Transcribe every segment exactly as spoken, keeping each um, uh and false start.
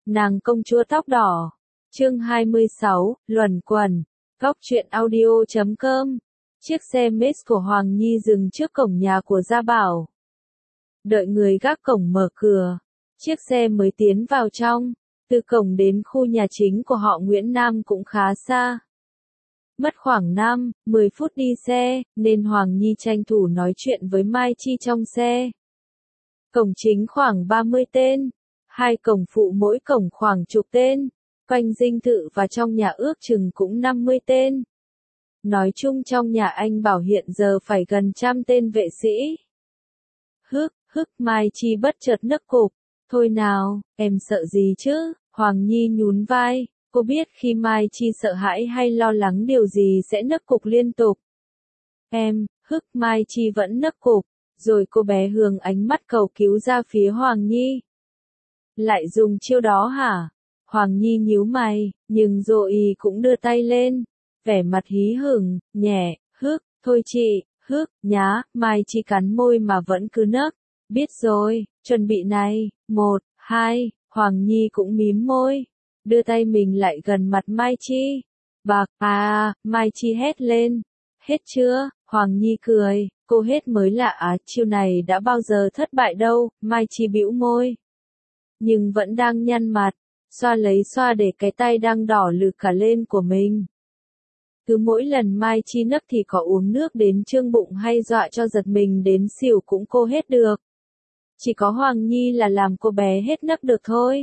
Nàng công chúa tóc đỏ. Chương hai mươi sáu, luẩn quẩn. Góc truyện audio chấm com. Chiếc xe Mercedes của Hoàng Nhi dừng trước cổng nhà của Gia Bảo. Đợi người gác cổng mở cửa, chiếc xe mới tiến vào trong. Từ cổng đến khu nhà chính của họ Nguyễn Nam cũng khá xa. Mất khoảng năm, mười phút đi xe, nên Hoàng Nhi tranh thủ nói chuyện với Mai Chi trong xe. Cổng chính khoảng ba mươi tên, hai cổng phụ mỗi cổng khoảng chục tên, quanh dinh thự và trong nhà ước chừng cũng năm mươi tên. Nói chung trong nhà anh Bảo hiện giờ phải gần trăm tên vệ sĩ. Hức, hức Mai Chi bất chợt nấc cục, thôi nào, em sợ gì chứ, Hoàng Nhi nhún vai. Cô biết khi Mai Chi sợ hãi hay lo lắng điều gì sẽ nấc cục liên tục. Em, hức Mai Chi vẫn nấc cục, rồi cô bé hướng ánh mắt cầu cứu ra phía Hoàng Nhi. Lại dùng chiêu đó hả? Hoàng Nhi nhíu mày, nhưng rồi cũng đưa tay lên, vẻ mặt hí hửng, nhẹ, hức, thôi chị, hức, nhá, Mai Chi cắn môi mà vẫn cứ nấc. Biết rồi, chuẩn bị này, một, hai, Hoàng Nhi cũng mím môi. Đưa tay mình lại gần mặt Mai Chi. Bạc, à, Mai Chi hét lên. Hết chưa? Hoàng Nhi cười, cô hết mới lạ á, chiêu này đã bao giờ thất bại đâu, Mai Chi bĩu môi. Nhưng vẫn đang nhăn mặt, xoa lấy xoa để cái tay đang đỏ lừ cả lên của mình. Cứ mỗi lần Mai Chi nấc thì có uống nước đến trương bụng hay dọa cho giật mình đến xỉu cũng cô hết được. Chỉ có Hoàng Nhi là làm cô bé hết nấc được thôi.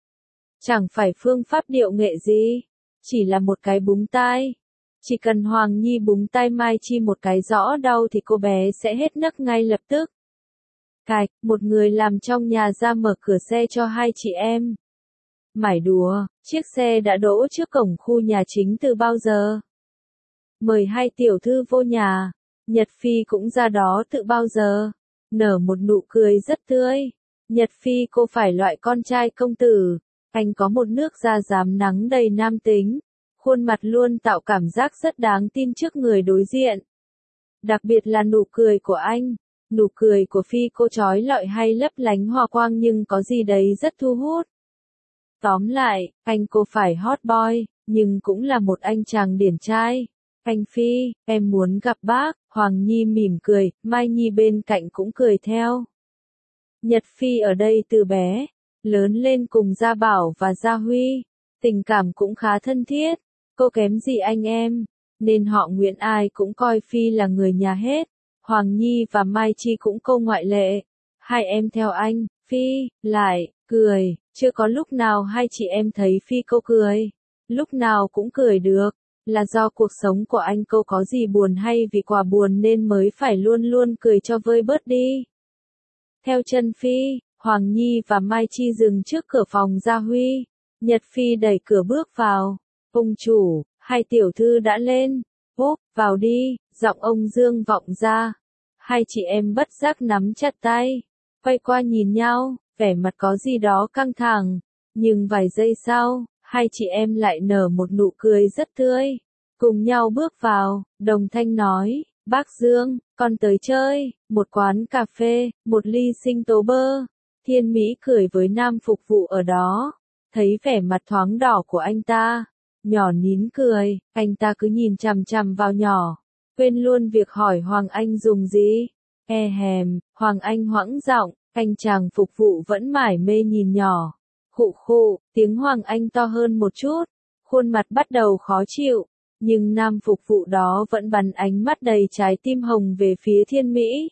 Chẳng phải phương pháp điệu nghệ gì, chỉ là một cái búng tai. Chỉ cần Hoàng Nhi búng tai Mai Chi một cái rõ đau thì cô bé sẽ hết nấc ngay lập tức. Cạch, một người làm trong nhà ra mở cửa xe cho hai chị em. Mải đùa, chiếc xe đã đỗ trước cổng khu nhà chính từ bao giờ. Mời hai tiểu thư vô nhà, Nhật Phi cũng ra đó từ bao giờ. Nở một nụ cười rất tươi. Nhật Phi cô phải loại con trai công tử. Anh có một nước da rám nắng đầy nam tính, khuôn mặt luôn tạo cảm giác rất đáng tin trước người đối diện. Đặc biệt là nụ cười của anh, nụ cười của Phi cô chói lọi hay lấp lánh hòa quang nhưng có gì đấy rất thu hút. Tóm lại, anh cô phải hot boy, nhưng cũng là một anh chàng điển trai. Anh Phi, em muốn gặp bác, Hoàng Nhi mỉm cười, Mai Nhi bên cạnh cũng cười theo. Nhật Phi ở đây từ bé, lớn lên cùng Gia Bảo và Gia Huy, tình cảm cũng khá thân thiết, cô kém gì anh em, nên họ Nguyễn ai cũng coi Phi là người nhà hết, Hoàng Nhi và Mai Chi cũng không ngoại lệ, hai em theo anh, Phi, lại, cười, chưa có lúc nào hai chị em thấy Phi cô cười, lúc nào cũng cười được, là do cuộc sống của anh cô có gì buồn hay vì quả buồn nên mới phải luôn luôn cười cho vơi bớt đi. Theo chân Phi, Hoàng Nhi và Mai Chi dừng trước cửa phòng Gia Huy. Nhật Phi đẩy cửa bước vào. Ông chủ, hai tiểu thư đã lên. Húp, vào đi, giọng ông Dương vọng ra. Hai chị em bất giác nắm chặt tay. Quay qua nhìn nhau, vẻ mặt có gì đó căng thẳng. Nhưng vài giây sau, hai chị em lại nở một nụ cười rất tươi. Cùng nhau bước vào, đồng thanh nói. Bác Dương, con tới chơi, một quán cà phê, một ly sinh tố bơ. Thiên Mỹ cười với nam phục vụ ở đó, thấy vẻ mặt thoáng đỏ của anh ta, nhỏ nín cười, anh ta cứ nhìn chằm chằm vào nhỏ, quên luôn việc hỏi Hoàng Anh dùng gì. E hèm, Hoàng Anh hoãng giọng, anh chàng phục vụ vẫn mải mê nhìn nhỏ. Khụ khụ, tiếng Hoàng Anh to hơn một chút, khuôn mặt bắt đầu khó chịu. Nhưng nam phục vụ đó vẫn bắn ánh mắt đầy trái tim hồng về phía Thiên Mỹ.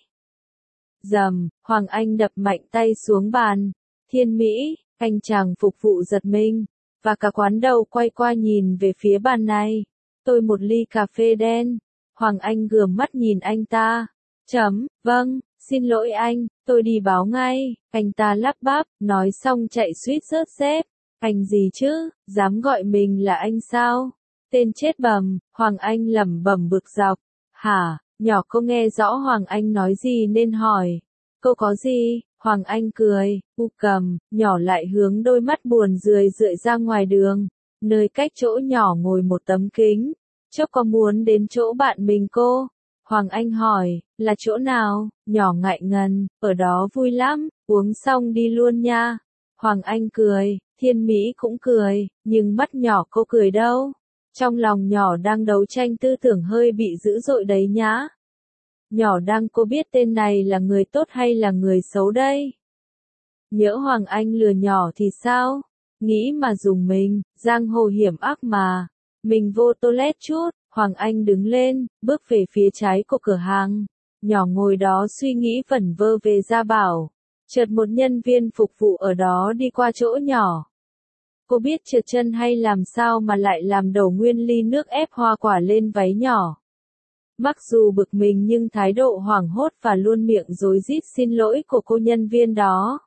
Dầm, Hoàng Anh đập mạnh tay xuống bàn. Thiên Mỹ, anh chàng phục vụ giật mình, và cả quán đầu quay qua nhìn về phía bàn này. Tôi một ly cà phê đen. Hoàng Anh gườm mắt nhìn anh ta. Chấm, vâng, xin lỗi anh, tôi đi báo ngay. Anh ta lắp bắp, nói xong chạy suýt rớt dép. Anh gì chứ, dám gọi mình là anh sao? Tên chết bầm, Hoàng Anh lẩm bẩm bực dọc. Hả, nhỏ cô nghe rõ Hoàng Anh nói gì nên hỏi. Cô có gì? Hoàng Anh cười, u cầm, nhỏ lại hướng đôi mắt buồn rười rượi ra ngoài đường. Nơi cách chỗ nhỏ ngồi một tấm kính. Chốc có muốn đến chỗ bạn mình cô? Hoàng Anh hỏi, là chỗ nào? Nhỏ ngại ngần, ở đó vui lắm, uống xong đi luôn nha. Hoàng Anh cười, Thiên Mỹ cũng cười, nhưng mắt nhỏ cô cười đâu. Trong lòng nhỏ đang đấu tranh tư tưởng hơi bị dữ dội đấy nhá. Nhỏ đang cô biết tên này là người tốt hay là người xấu đây? Nhỡ Hoàng Anh lừa nhỏ thì sao? Nghĩ mà dùng mình, giang hồ hiểm ác mà. Mình vô toilet chút, Hoàng Anh đứng lên, bước về phía trái của cửa hàng. Nhỏ ngồi đó suy nghĩ vẩn vơ về Gia Bảo. Chợt một nhân viên phục vụ ở đó đi qua chỗ nhỏ. Cô biết trượt chân hay làm sao mà lại làm đổ nguyên ly nước ép hoa quả lên váy nhỏ. Mặc dù bực mình nhưng thái độ hoảng hốt và luôn miệng rối rít xin lỗi của cô nhân viên đó.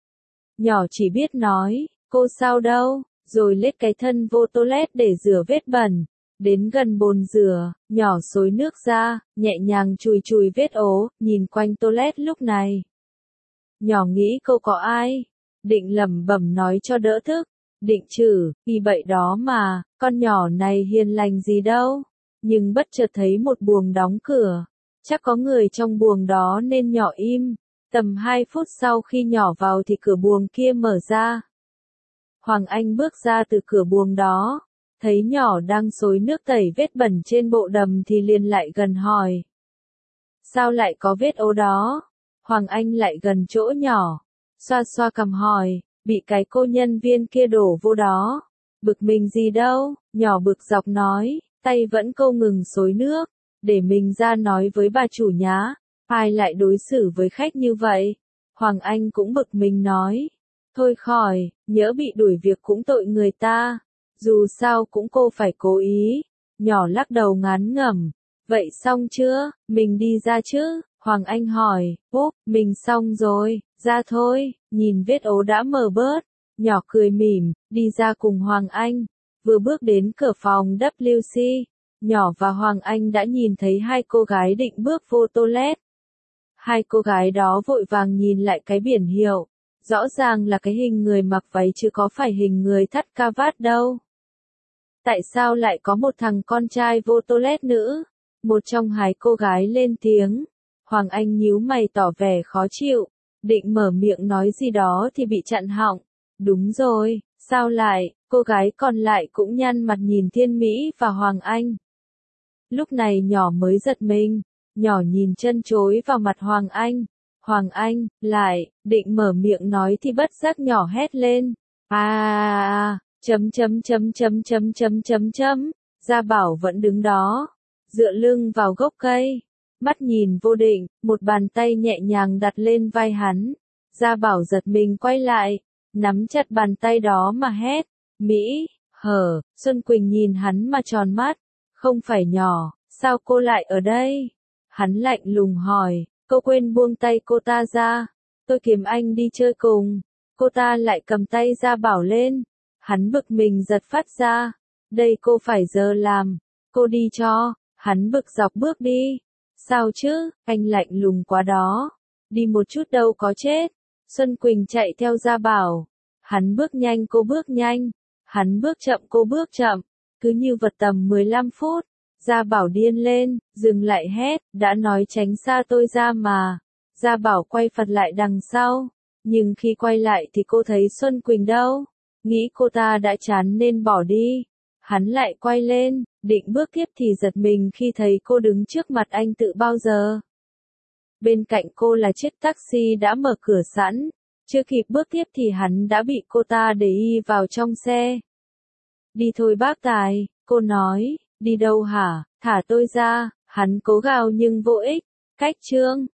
Nhỏ chỉ biết nói, cô sao đâu, rồi lết cái thân vô toilet để rửa vết bẩn. Đến gần bồn rửa, nhỏ xối nước ra, nhẹ nhàng chùi chùi vết ố, nhìn quanh toilet lúc này. Nhỏ nghĩ câu có ai, định lẩm bẩm nói cho đỡ thức, định chử, vì vậy đó mà, con nhỏ này hiền lành gì đâu. Nhưng bất chợt thấy một buồng đóng cửa, chắc có người trong buồng đó nên nhỏ im. Tầm hai phút sau khi nhỏ vào thì cửa buồng kia mở ra. Hoàng Anh bước ra từ cửa buồng đó, thấy nhỏ đang xối nước tẩy vết bẩn trên bộ đầm thì liền lại gần hỏi. Sao lại có vết ố đó? Hoàng Anh lại gần chỗ nhỏ, xoa xoa cằm hỏi, bị cái cô nhân viên kia đổ vô đó. Bực mình gì đâu, nhỏ bực dọc nói, tay vẫn câu ngừng xối nước, để mình ra nói với bà chủ nhá, ai lại đối xử với khách như vậy? Hoàng Anh cũng bực mình nói, thôi khỏi, nhỡ bị đuổi việc cũng tội người ta, dù sao cũng cô phải cố ý. Nhỏ lắc đầu ngán ngẩm, vậy xong chưa, mình đi ra chứ? Hoàng Anh hỏi, úp, mình xong rồi, ra thôi, nhìn vết ố đã mờ bớt. Nhỏ cười mỉm, đi ra cùng Hoàng Anh, vừa bước đến cửa phòng W C, nhỏ và Hoàng Anh đã nhìn thấy hai cô gái định bước vô toilet. Hai cô gái đó vội vàng nhìn lại cái biển hiệu, rõ ràng là cái hình người mặc váy chứ có phải hình người thắt ca vát đâu. Tại sao lại có một thằng con trai vô toilet nữa? Một trong hai cô gái lên tiếng. Hoàng Anh nhíu mày tỏ vẻ khó chịu, định mở miệng nói gì đó thì bị chặn họng. Đúng rồi, sao lại? Cô gái còn lại cũng nhăn mặt nhìn Thiên Mỹ và Hoàng Anh. Lúc này nhỏ mới giật mình, nhỏ nhìn chân chối vào mặt Hoàng Anh. Hoàng Anh, lại, định mở miệng nói thì bất giác nhỏ hét lên. À, chấm chấm chấm chấm chấm chấm chấm chấm, Gia Bảo vẫn đứng đó, dựa lưng vào gốc cây, mắt nhìn vô định, một bàn tay nhẹ nhàng đặt lên vai hắn. Gia Bảo giật mình quay lại, nắm chặt bàn tay đó mà hét, Mỹ, hở, Xuân Quỳnh nhìn hắn mà tròn mắt, không phải nhỏ, sao cô lại ở đây? Hắn lạnh lùng hỏi, cô quên buông tay cô ta ra, tôi kiếm anh đi chơi cùng, cô ta lại cầm tay Gia Bảo lên, hắn bực mình giật phát ra, đây cô phải giờ làm, cô đi cho, hắn bực dọc bước đi, sao chứ, anh lạnh lùng quá đó, đi một chút đâu có chết. Xuân Quỳnh chạy theo Gia Bảo, hắn bước nhanh cô bước nhanh, hắn bước chậm cô bước chậm, cứ như vật tầm mười lăm phút, Gia Bảo điên lên, dừng lại hét, đã nói tránh xa tôi ra mà. Gia Bảo quay phật lại đằng sau, nhưng khi quay lại thì cô thấy Xuân Quỳnh đâu, nghĩ cô ta đã chán nên bỏ đi. Hắn lại quay lên, định bước tiếp thì giật mình khi thấy cô đứng trước mặt anh tự bao giờ. Bên cạnh cô là chiếc taxi đã mở cửa sẵn, chưa kịp bước tiếp thì hắn đã bị cô ta đẩy y vào trong xe. Đi thôi bác Tài, cô nói, đi đâu hả, thả tôi ra, hắn cố gào nhưng vô ích, cách chương.